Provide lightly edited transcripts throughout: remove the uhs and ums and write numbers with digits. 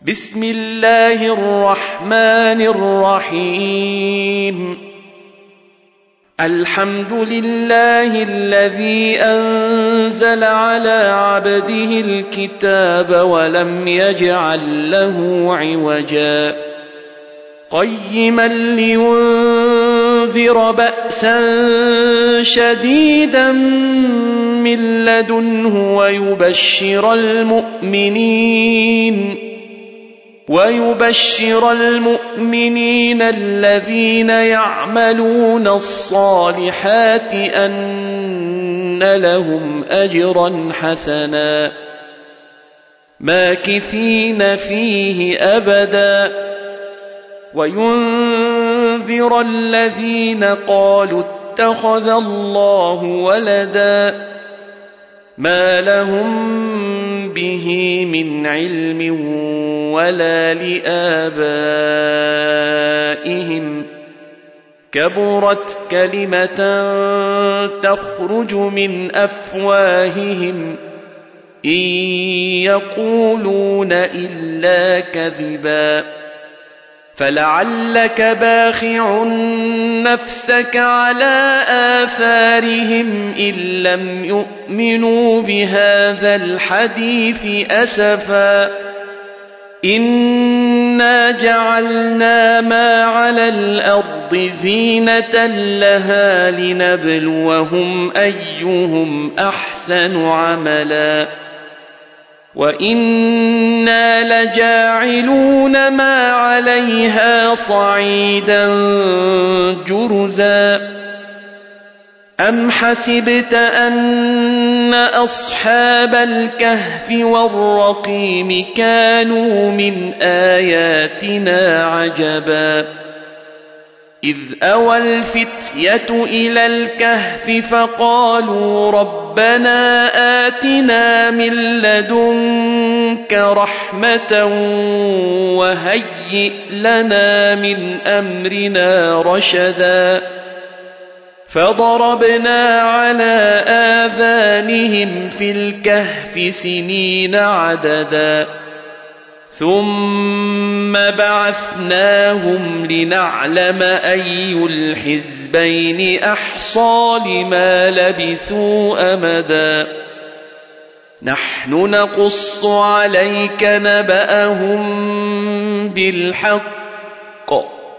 بسم الله الرحمن الرحيم الحمد لله الذي أنزل على عبده الكتاب ولم يجعل له عوجا قيما لينذر بأسا شديدا من لدنه ويبشر المؤمنين الذين يعملون الصالحات أن لهم أجرا حسنا ماكثين فيه أبدا وينذر الذين قالوا اتخذ الله ولدا ما لهم به من علم ولا لآبائهم كبرت كلمة تخرج من أفواههم إن يقولون إلا كذبا فلعلك باخع نفسك على آثارهم إن لم يؤمنوا بهذا الحديث أسفا إنا جعلنا ما على الأرض زينة لها لنبلوهم أيهم أحسن عملا وإنا لجاعلون ما عليها صعيدا جرزا أم حسبت أن أصحاب الكهف والرقيم كانوا من آياتنا عجبا إذ أوى الفتية إلى الكهف فقالوا ربنا آتنا من لدنك رحمة وهيئ لنا من أمرنا رشدا فضربنا على آذانهم في الكهف سنين عددا ثم بعثناهم لنعلم أي الحزبين أحصى لما لبثوا أمدا نحن نقص عليك نبأهم بالحق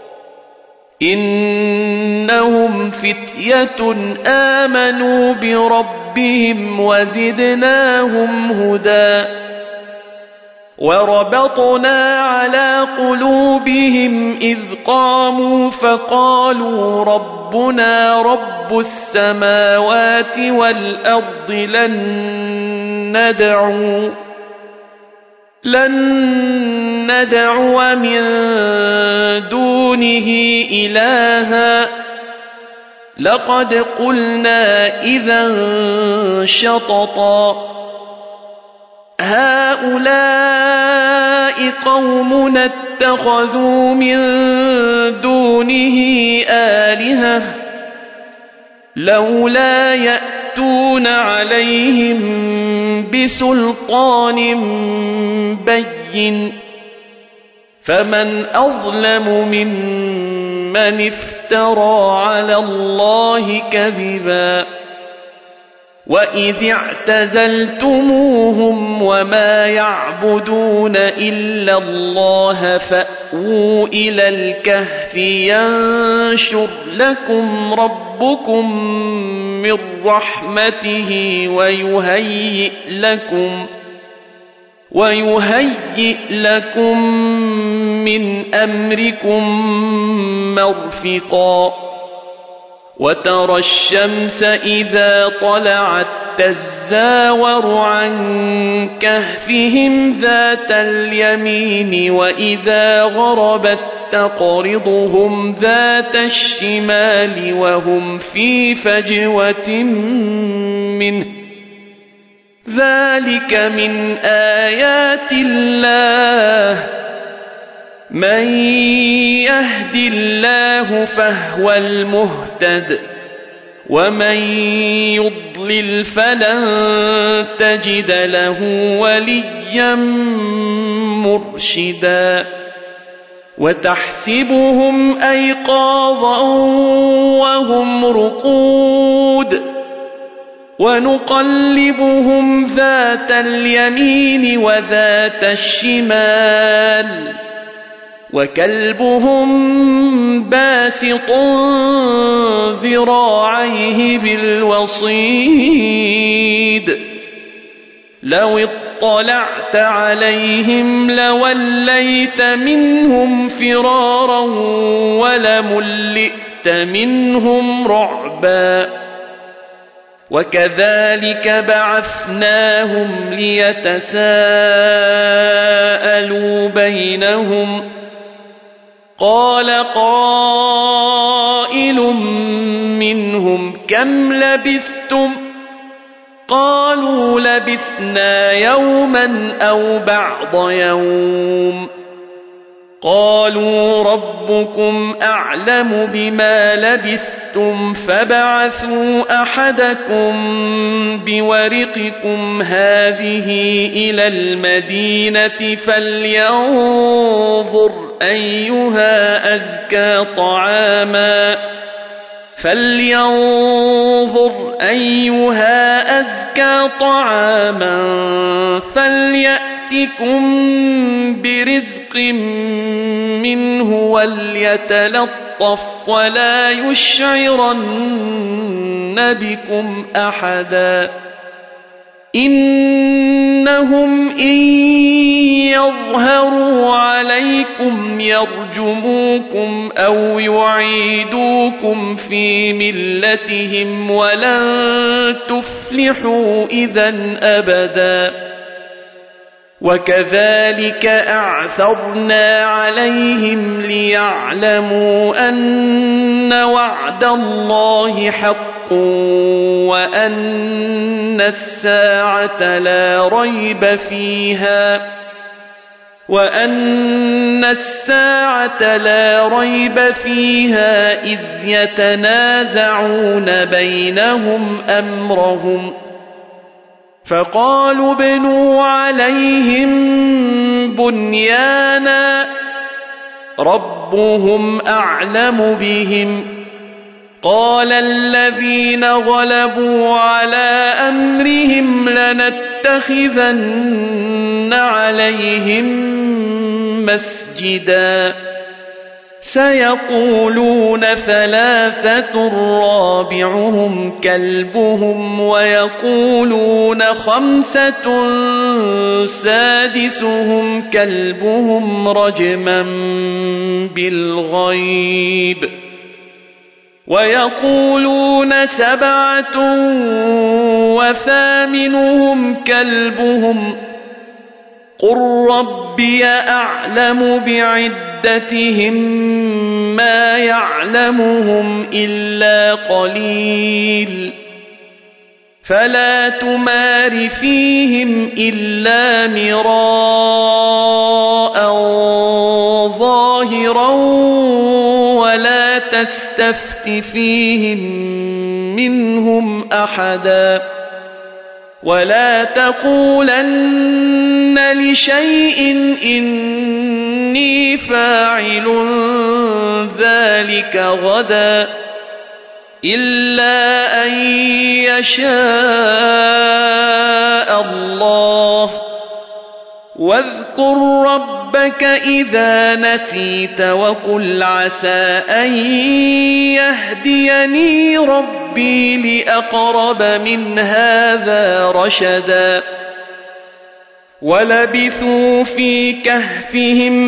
إنهم فتية آمنوا بربهم وزدناهم هدى وربطنا على قلوبهم إذ قاموا فقالوا ربنا رب السماوات والأرض لن ندعو من دونه إلها لقد قلنا إذا شططا هؤلاء قومنا اتخذوا من دونه آلهة لولا يأتون عليهم بسلطان بين فمن أظلم ممن افترى على الله كذبا وإذ اعتزلتموهم وما يعبدون إلا الله فأووا إلى الكهف ينشر لكم ربكم من رحمته ويهيئ لكم من أمركم مرفقا وترى الشمس إذا طلعت تزاور عن كهفهم ذات اليمين وإذا غربت تقرضهم ذات الشمال وهم في فجوة منه ذلك من آيات الله من يهد الله فهو المهتد ومن يضلل يضلل فلن تجد له وليا مرشدا وتحسبهم أيقاظا وهم رقود ونقلبهم ذات اليمين وذات الشمال وكلبهم باسط ذراعيه بالوصيد لو اطلعت عليهم لوليت منهم فرارا ولملئت منهم رعبا وكذلك بعثناهم ليتساءلوا بينهم قال قائل منهم كم لبثتم قالوا لبثنا يوما أو بعض يوم قالوا ربكم أعلم بما لبثتم فبعثوا أحدكم بورقكم هذه إلى المدينة فلينظر أيها أزكى طعاما فليأتكم برزق منه وليتلطف ولا يشعرن بكم أحدا إنهم إن يظهروا عليكم يرجموكم أو يعيدوكم في ملتهم ولن تفلحوا إذن أبدا وكذلك أعثرنا عليهم ليعلموا أن وعد الله حق وأن الساعة لا ريب فيها إذ يتنازعون بينهم أمرهم فقالوا ابنوا عليهم بنيانا ربهم أعلم بهم قال الذين غلبوا على أمرهم لنتخذن عليهم مسجدا سيقولون ثلاثة رابعهم كلبهم ويقولون خمسة سادسهم كلبهم رجما بالغيب ويقولون سبعة وثامنهم كلبهم قل ربي أعلم بعدتهم ما يعلمهم إلا قليل فلا تمار فيهم إلا مراء ظاهرا ولا تستفت فيهم منهم أحدا ولا تقولن لشيء إني فاعل ذلك غدا إلا أن يشاء الله واذكر ربك إذا نسيت وقل عسى أن يهديني ربي لأقرب من هذا رشدا ولبثوا في كهفهم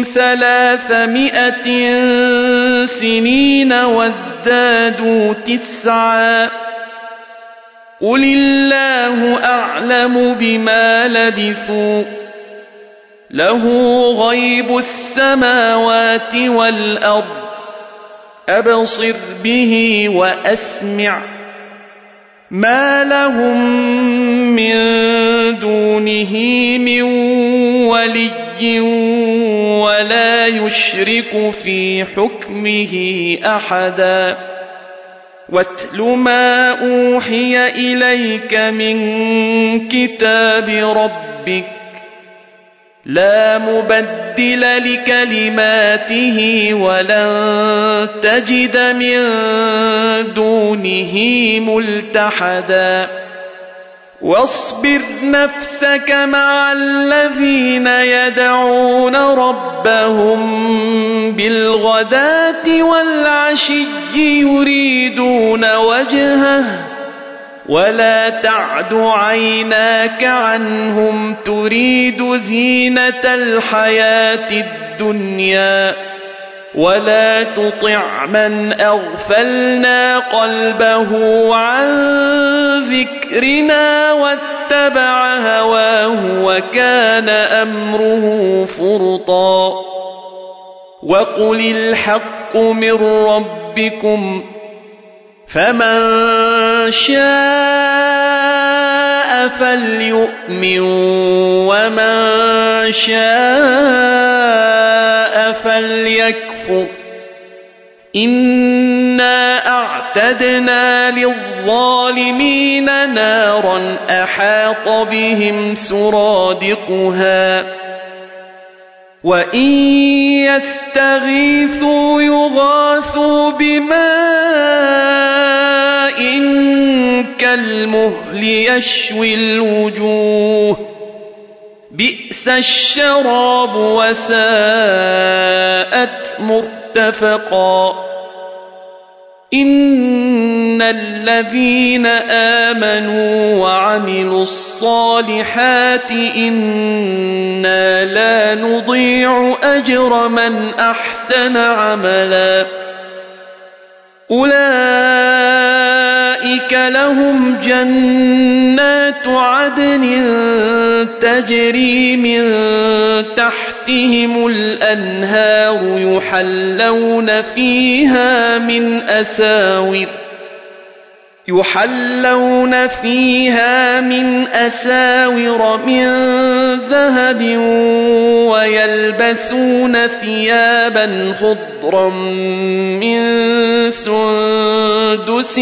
300 سنين وازدادوا 9 قل الله أعلم بما لبثوا له غيب السماوات والأرض أبصر به وأسمع ما لهم من دونه من ولي ولا يشرك في حكمه أحدا واتل ما أوحي إليك من كتاب ربك لا مبدل لكلماته ولن تجد من دونه ملتحدا واصبر نفسك مع الذين يدعون ربهم بالغداة والعشي يريدون وجهه ولا تعد عيناك عنهم تريد زينة الحياة الدنيا ولا تطع من أغفلنا قلبه عن ذكرنا واتبع هواه وكان أمره فرطا وقل الحق من ربكم فمن شاء فليؤمن ومن شاء فليكفر إنا أعتدنا للظالمين نارا أحاط بهم سرادقها وإن يستغيثوا يغاثوا بماء كالمهل يشوي الوجوه بئس الشراب وساءت مرتفقا إن الذين آمنوا وعملوا الصالحات إنا لا نضيع أجر من أحسن عملا أولئك لهم جنات عدن تجري من تحتهم الأنهار يحلون فيها من أساور من ذهب ويلبسون ثيابا خضرا من سندس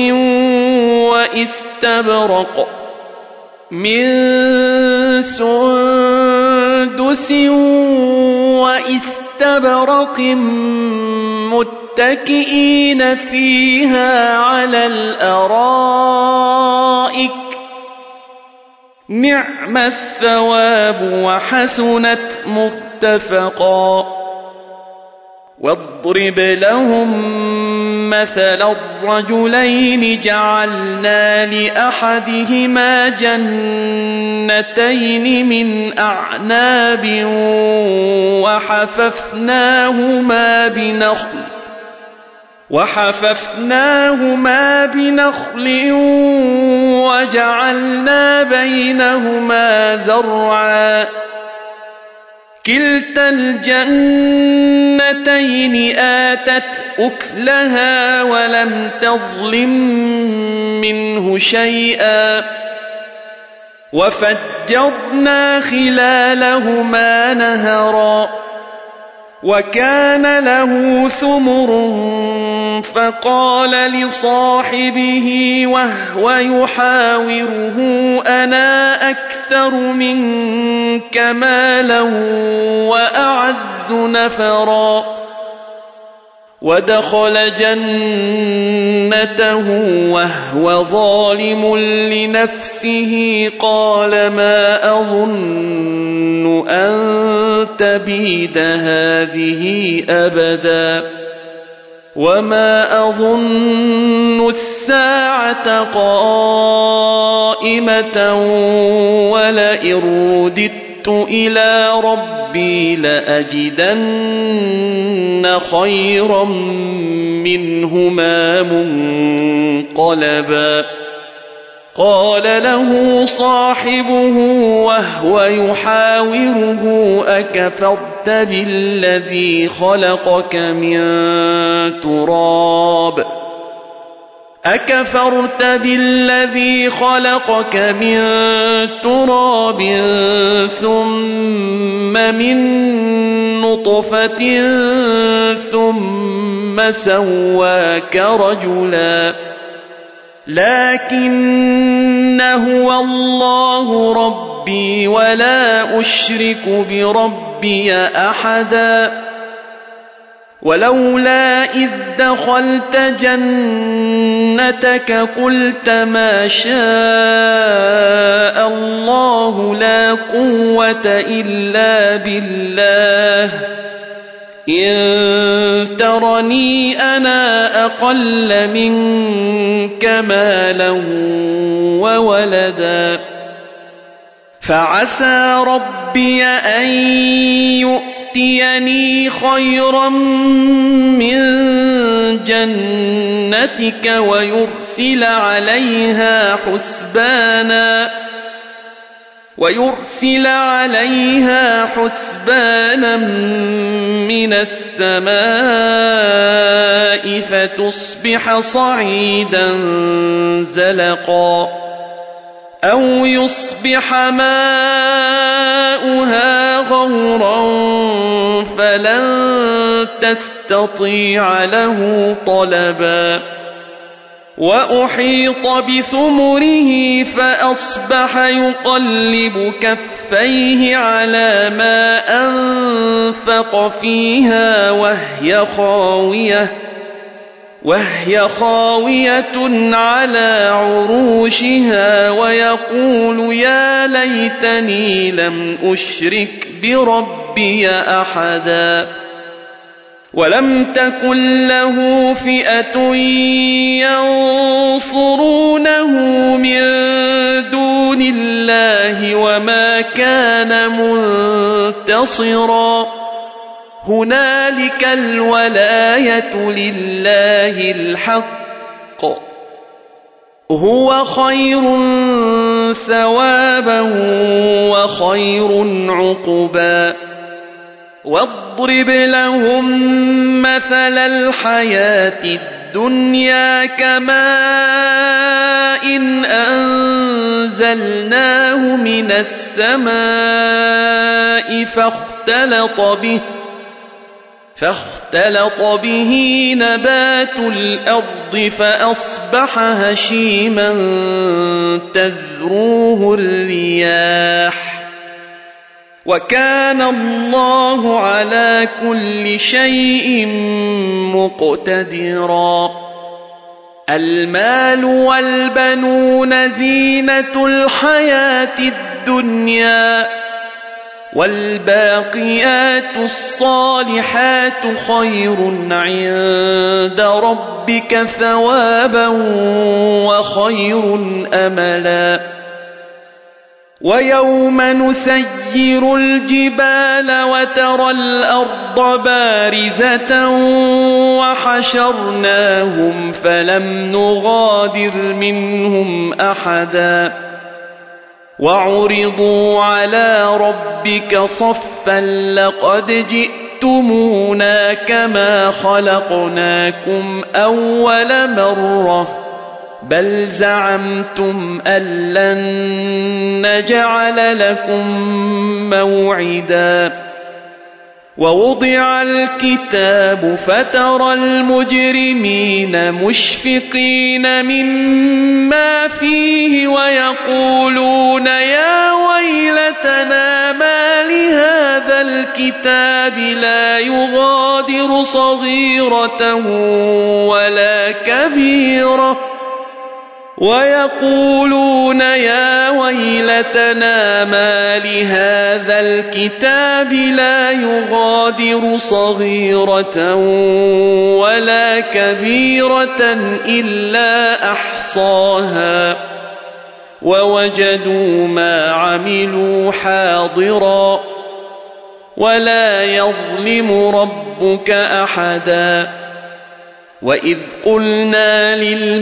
واستبرق متكئين فيها على الأرائك نعم الثواب وحسنت مرتفقا واضرب لهم مثل الرجلين جعلنا لأحدهما جنتين من أعناب وحففناهما بنخل وجعلنا بينهما زرعا كلتا الجنتين آتت أكلها ولم تظلم منه شيئا وفجرنا خلالهما نهرا وكان له ثمر فقال لصاحبه وهو يحاوره أنا أكثر منك مالا وأعز نفرا ودخل جنته وهو ظالم لنفسه قال ما أظن أن تبيد هذه أبدا وما أظن الساعة قائمة ولئن رددت إلى ربي لأجدن خيرا منهما منقلبا قال له صاحبه وهو يحاوره أكفرت بالذي خلقك من تراب ثم من نطفة ثم سواك رجلا لكن هو الله ربي ولا أشرك بربي أحدا ولولا إذ دخلت جنتك قلت ما شاء الله لا قوة إلا بالله إن ترني أنا أقل منك مالا وولدا فعسى ربي أن يؤتيني خيرا من جنتك ويرسل عليها حسبانا من السماء فتصبح صعيدا زلقا أو يصبح ماؤها غورا فلن تستطيع له طلبا وأحيط بثمره فأصبح يقلب كفيه على ما أنفق فيها وهي خاوية على عروشها ويقول يا ليتني لم أشرك بربي أحدا ولم تكن له فئة ينصرونه من دون الله وما كان منتصرا هنالك الولاية لله الحق هو خير ثوابا وخير عقبا واضرب لهم مثل الحياة الدنيا كماء أنزلناه من السماء فاختلط به نبات الأرض فأصبح هشيما تذروه الرياح وكان الله على كل شيء مقتدرا المال والبنون زينة الحياة الدنيا والباقيات الصالحات خير عند ربك ثوابا وخير أملا ويوم نسير الجبال وترى الأرض بارزة وحشرناهم فلم نغادر منهم أحدا وعرضوا على ربك صفا لقد جئتمونا كما خلقناكم أول مرة بل زعمتم أن لن نجعل لكم موعدا ووضع الكتاب فترى المجرمين مشفقين مما فيه ويقولون يا ويلتنا ما لهذا الكتاب لا يغادر صغيرة ولا كبيرة ويقولون يا ويلتنا ما لهذا الكتاب لا يغادر صغيرة ولا كبيرة إلا أحصاها ووجدوا ما عملوا حاضرا ولا يظلم ربك أحدا وإذ قلنا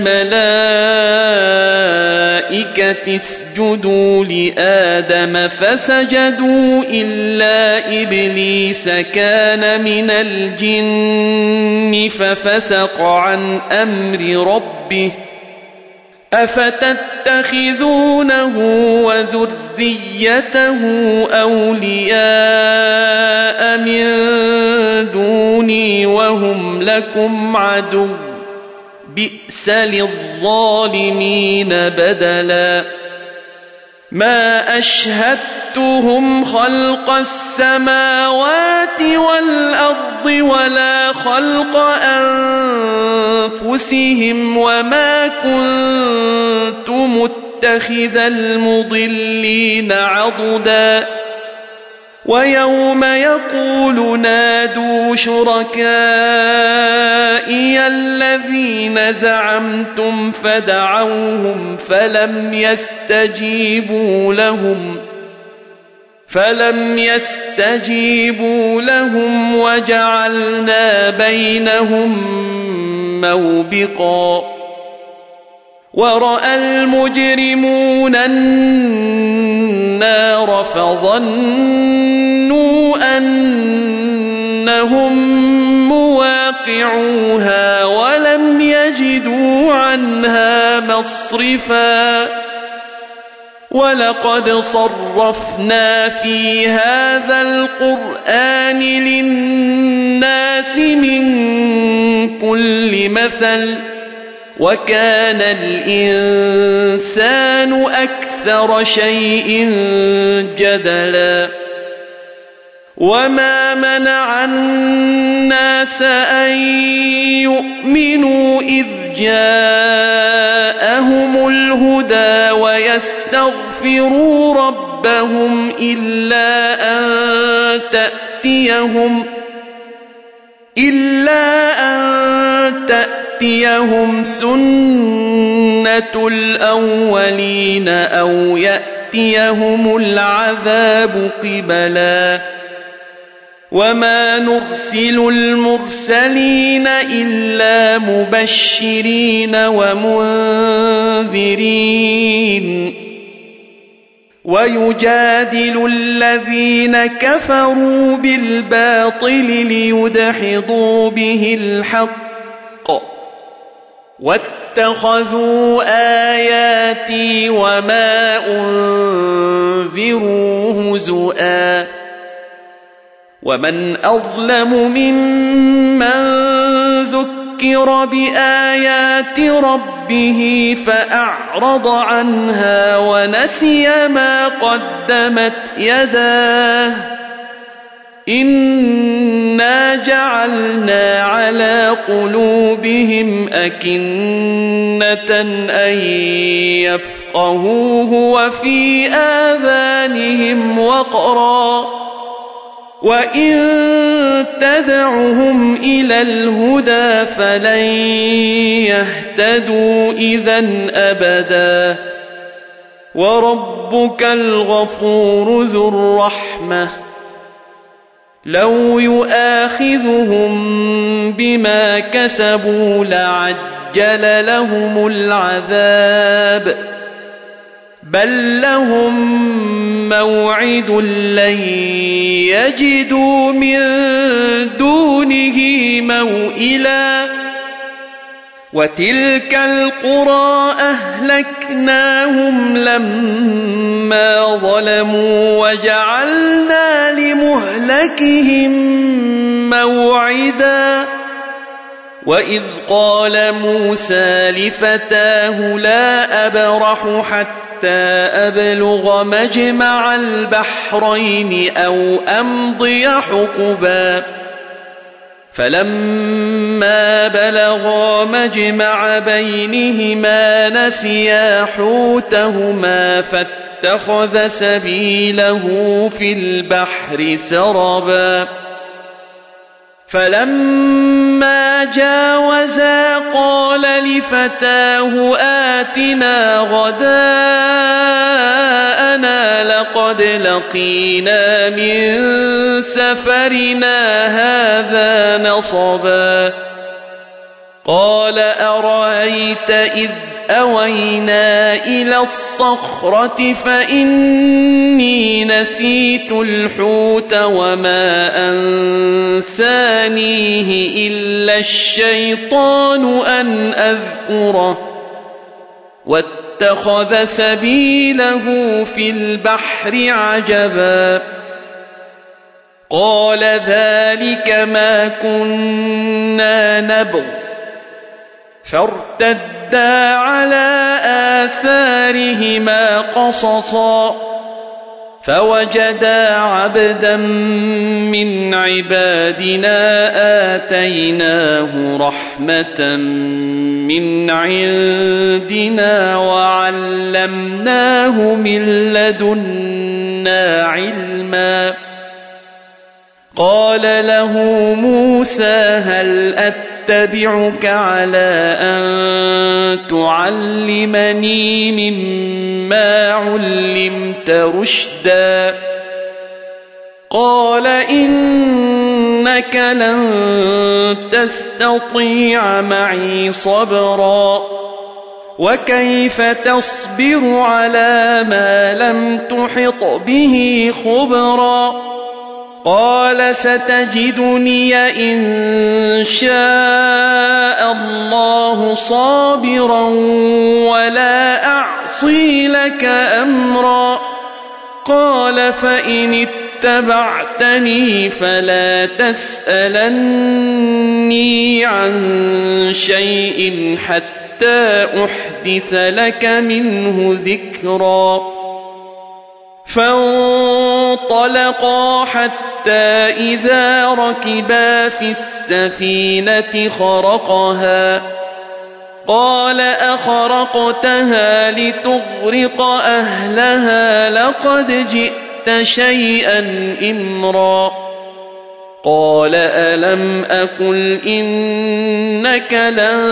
للملائكة اسجدوا لآدم فسجدوا إلا إبليس كان من الجن ففسق عن أمر ربه أفتتخذونه وذريته أولياء من دوني وهم لكم عدو بئس للظالمين بدلا ما أشهدتهم خلق السماوات والأرض ولا خلق أنفسهم وما كنت متخذ المضلين عضدا ويوم يقول نادوا شركائي الذين زعمتم فدعوهم فلم يستجيبوا لهم وجعلنا بينهم موبقا ورأى المجرمون النار فظنوا أنهم مواقعوها ولم يجدوا عنها مصرفا ولقد صرفنا في هذا القرآن للناس من كل مثل وكان الإنسان أكثر شيء جدلا وما منع الناس أن يؤمنوا إذ جاءهم الهدى ويستغفروا ربهم إلا أن تأتيهم سنة الأولين أو يأتيهم العذاب قبلا وما نرسل المرسلين إلا مبشرين ومنذرين ويجادل الذين كفروا بالباطل ليدحضوا به الحق واتخذوا آياتي وما أنذروا هزؤا ومن أظلم ممن ذكر بآيات ربه فأعرض عنها ونسي ما قدمت يداه إنا جعلنا على قلوبهم أكنة أن يفقهوه وفي آذانهم وقرا وإن تدعهم إلى الهدى فلن يهتدوا إذن أبدا وربك الغفور ذو الرحمة لو يؤاخذهم بما كسبوا لعجل لهم العذاب بل لهم موعد لن يجدوا من دونه موئلا وتلك القرى أهلكناهم لما ظلموا وجعلنا لمهلكهم موعدا وإذ قال موسى لفتاه لا أبرح حتى أبلغ مجمع البحرين أو أمضي حقبا فلما بلغا مجمع بينهما نسيا حوتهما فاتخذ سبيله في البحر سربا فلما جاوزا قال لفتاه آتنا غداءنا لقد لقينا من سفرنا هذا نصبا قال أرأيت إذ أوينا إلى الصخرة فإني نسيت الحوت وما أنسانيه إلا الشيطان أن أذكره واتخذ سبيله في البحر عجبا قال ذلك ما كنا نبغ فارتدا على آثارهما قصصا فوجدا عبدا من عبادنا آتيناه رحمة من عندنا وعلمناه من لدنا علما قال له موسى هل أتبعك على أن تعلمني مما علمت رشدا قال إنك لن تستطيع معي صبرا وكيف تصبر على ما لم تحط به خبرا قال ستجدني إن شاء الله صابرا ولا أعصي لك أمرا قال فإن اتبعتني فلا تسألني عن شيء حتى أحدث لك منه ذكرا فانطلقا حتى إذا ركبا في السفينة خرقها قال أخرقتها لتغرق أهلها لقد جئت شيئا إمرا قال ألم أقل إنك لن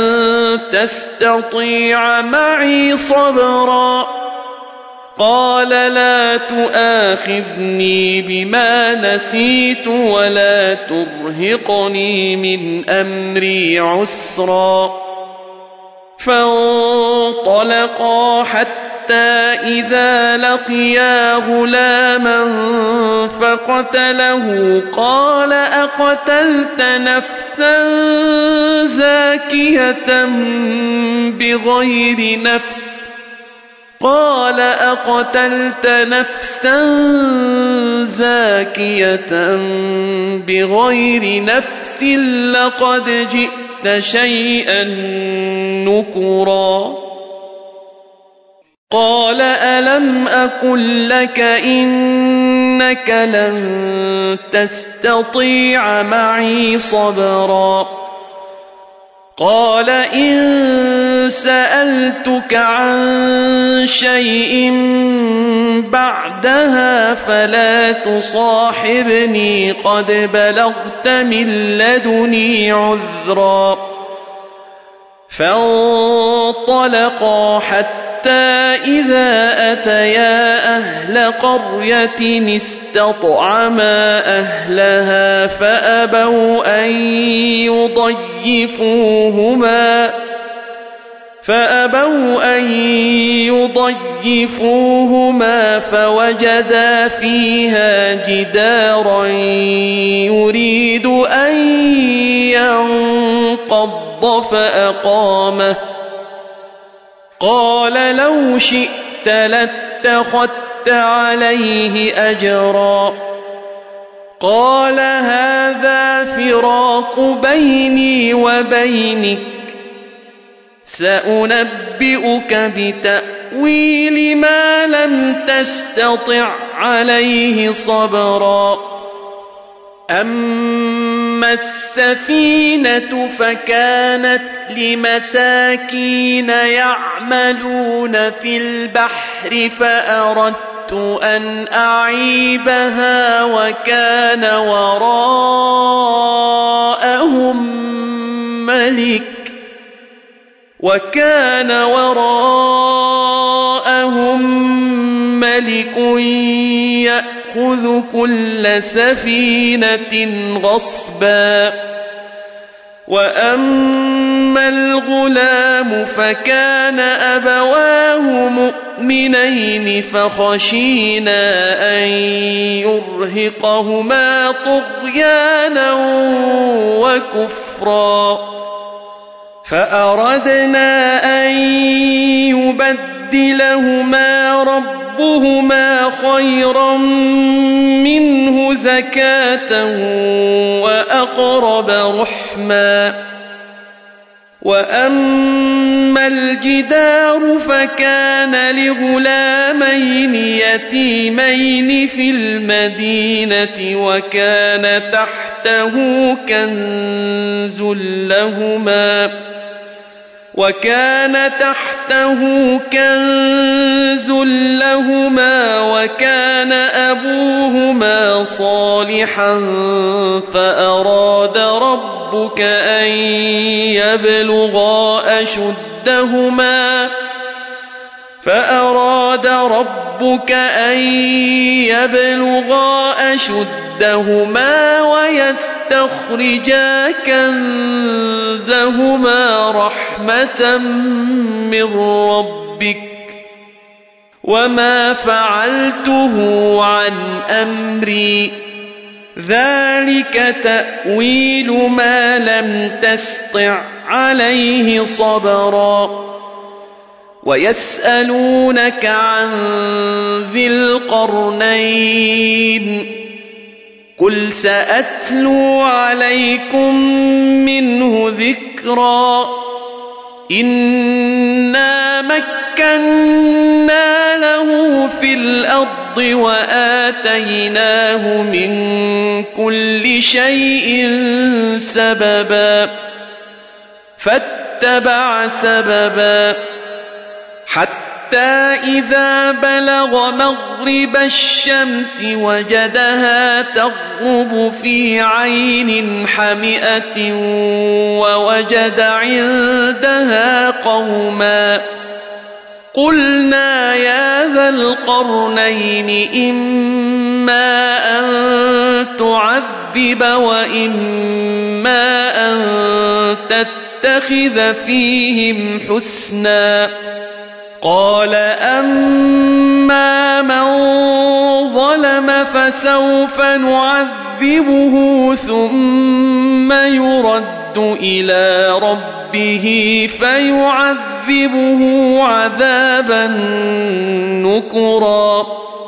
تستطيع معي صبرا قال لا تؤاخذني بما نسيت ولا ترهقني من أمري عسرا فانطلقا حتى إذا لقيا غلاما فقتله قال أقتلت نفسا زاكية بغير نفس قال أقتلت نفسا زاكية بغير نفس لقد جئت شيئا نكرا قال ألم أقل لك إنك لن تستطيع معي صبرا قال إن سألتك عن شيء بعدها فلا تصاحبني قد بلغت من لدني عذرا فانطلقا حتى إذا أتيا أهل قرية استطعما أهلها فأبوا أن يضيفوهما فوجدا فيها جدارا يريد أن ينقض فأقامه قال لو شئت لاتخذت عليه أجرا قال هذا فراق بيني وبينك سأنبئك بتأويل ما لم تستطع عليه صبرا أما السفينة فكانت لمساكين يعملون في البحر فأردت أن أعيبها وكان وراءهم ملك يأخذ كل سفينة غصبا وأما الغلام فكان أبواه مؤمنين فخشينا أن يرهقهما طغيانا وكفرا فأردنا أن يبدلهما ربهما خيرا منه زكاة وأقرب رحما وأما الجدار فكان لغلامين يتيمين في المدينة وكان تحته كنز لهما وكان أبوهما صالحا فأراد ربك أن يبلغا أشدهما ويستخرجا كنزهما رحمة من ربك وما فعلته عن أمري ذلك تأويل ما لم تسطع عليه صبرا ويسألونك عن ذي القرنين قل سأتلو عليكم منه ذكرا إنا مكنا له في الأرض وآتيناه من كل شيء سببا فاتبع سببا حتى إذا بلغ مغرب الشمس وجدها تغرب في عين حمئة ووجد عندها قوما قلنا يا ذا القرنين إما أن تعذب وإما أن تتخذ فيهم حسنا قال أما من ظلم فسوف نعذبه ثم يرد إلى ربه فيعذبه عذابا نكرا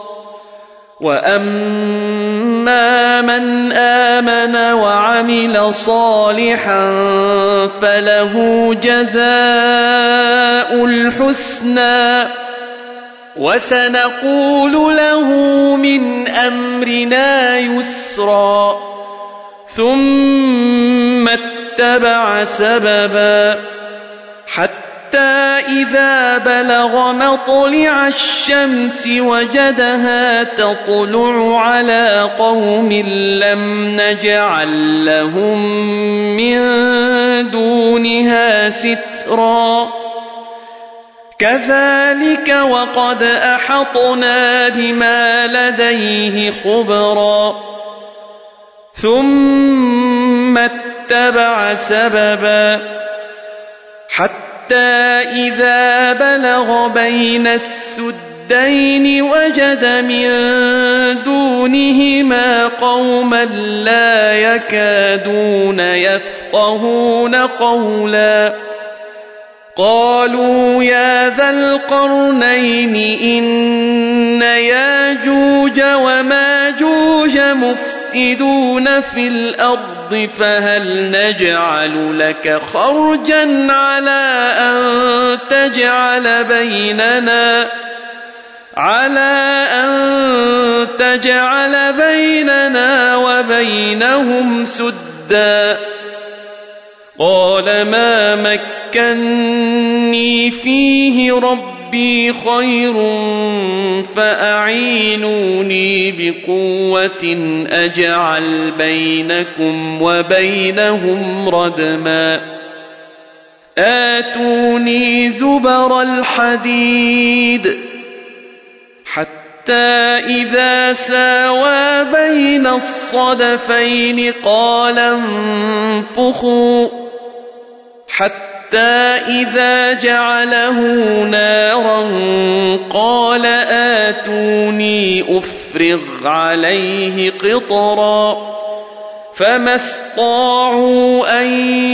وأما من آمن وعمل صالحا فله جزاء الحسنى وسنقول له من أمرنا يسرا ثم اتبع سببا حتى إذا بلغ مطلع الشمس وجدها تطلع على قوم لم نجعل لهم من دونها سترا كذلك وقد أحطنا بما لديه خبرا ثم اتبع سببا حتى إذا بلغ بين السدين وجد من دونهما قوما لا يكادون يفقهون قولا قالوا يا ذا القرنين إن ياجوج وماجوج مفسدون في الأرض فهل نجعل لك خرجا على أن تجعل بيننا وبينهم سدا قال ما مكني فيه ربي خير فأعينوني بقوة أجعل بينكم وبينهم ردما آتوني زبر الحديد حتى إذا ساوى بين الصدفين قال انفخوا حتى إذا جعله نارا قال آتوني أفرغ عليه قطرا فما استطاعوا أن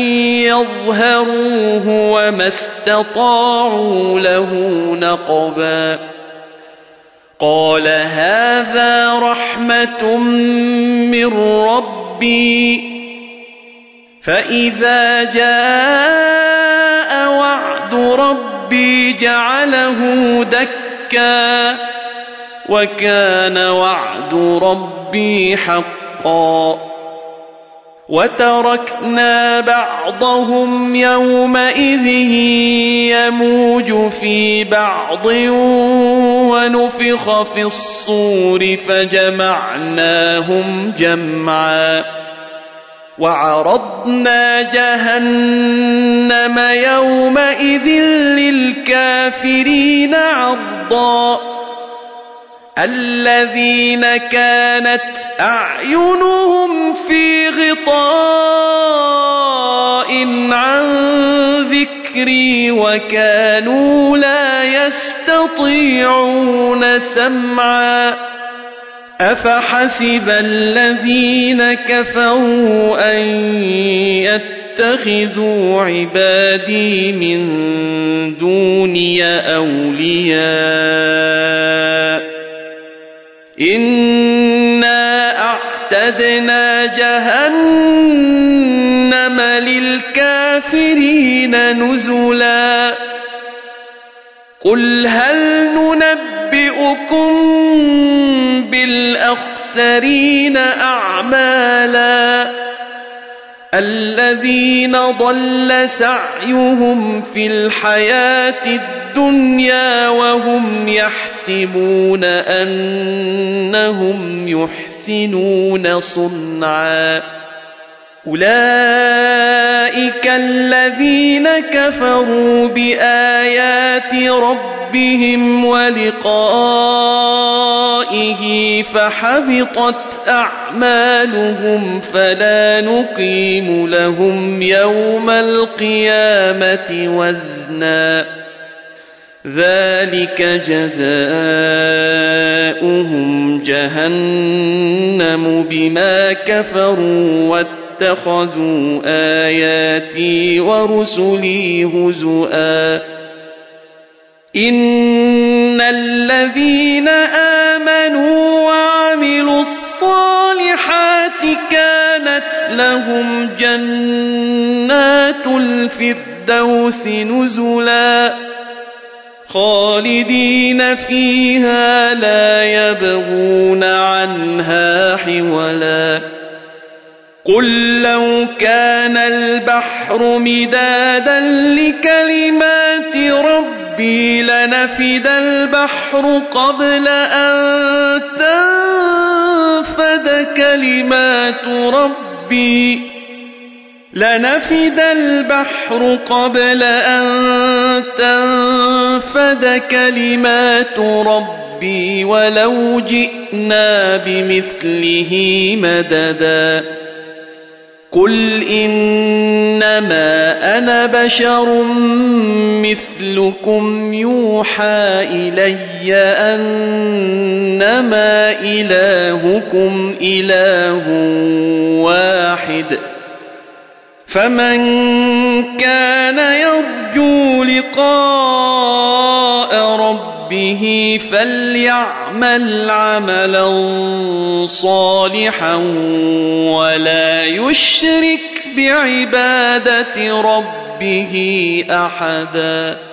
يظهروه وما استطاعوا له نقبا قال هذا رحمة من ربي فإذا جاء ربي جعله دكا وكان وعد ربي حقا وتركنا بعضهم يومئذ يموج في بعض ونفخ في الصور فجمعناهم جمعا وعرضنا جهنم يومئذ للكافرين عرضا الذين كانت أعينهم في غطاء عن ذكري وكانوا لا يستطيعون سمعا أفحسب الذين كفروا أن يتخذوا عبادي من دوني أولياء إنا أعتدنا جهنم للكافرين نزلا قل هل ننبئكم بالأخسرين أعمالا الذين ضل سعيهم في الحياة الدنيا وهم يحسبون أنهم يحسنون صنعا أولئك الذين كفروا بآيات ربهم ولقائه فحبطت أعمالهم فلا نقيم لهم يوم القيامة وزنا ذلك جزاؤهم جهنم بما كفروا واتخذوا آياتي ورسلي هزؤا إن الذين آمنوا وعملوا الصالحات كانت لهم جنات الفردوس نزلا خالدين فيها لا يبغون عنها حولا قل لو كان البحر مدادا لكلمات ربي لنفد البحر قبل أن تنفد كلمات ربي ولو جئنا بمثله مددا قل إنما أنا بشر مثلكم يوحى إلي أنما إلهكم إله واحد فمن كان يرجو لقاء ربه فليعمل عملا صالحا ولا يشرك بعبادة ربه أحدا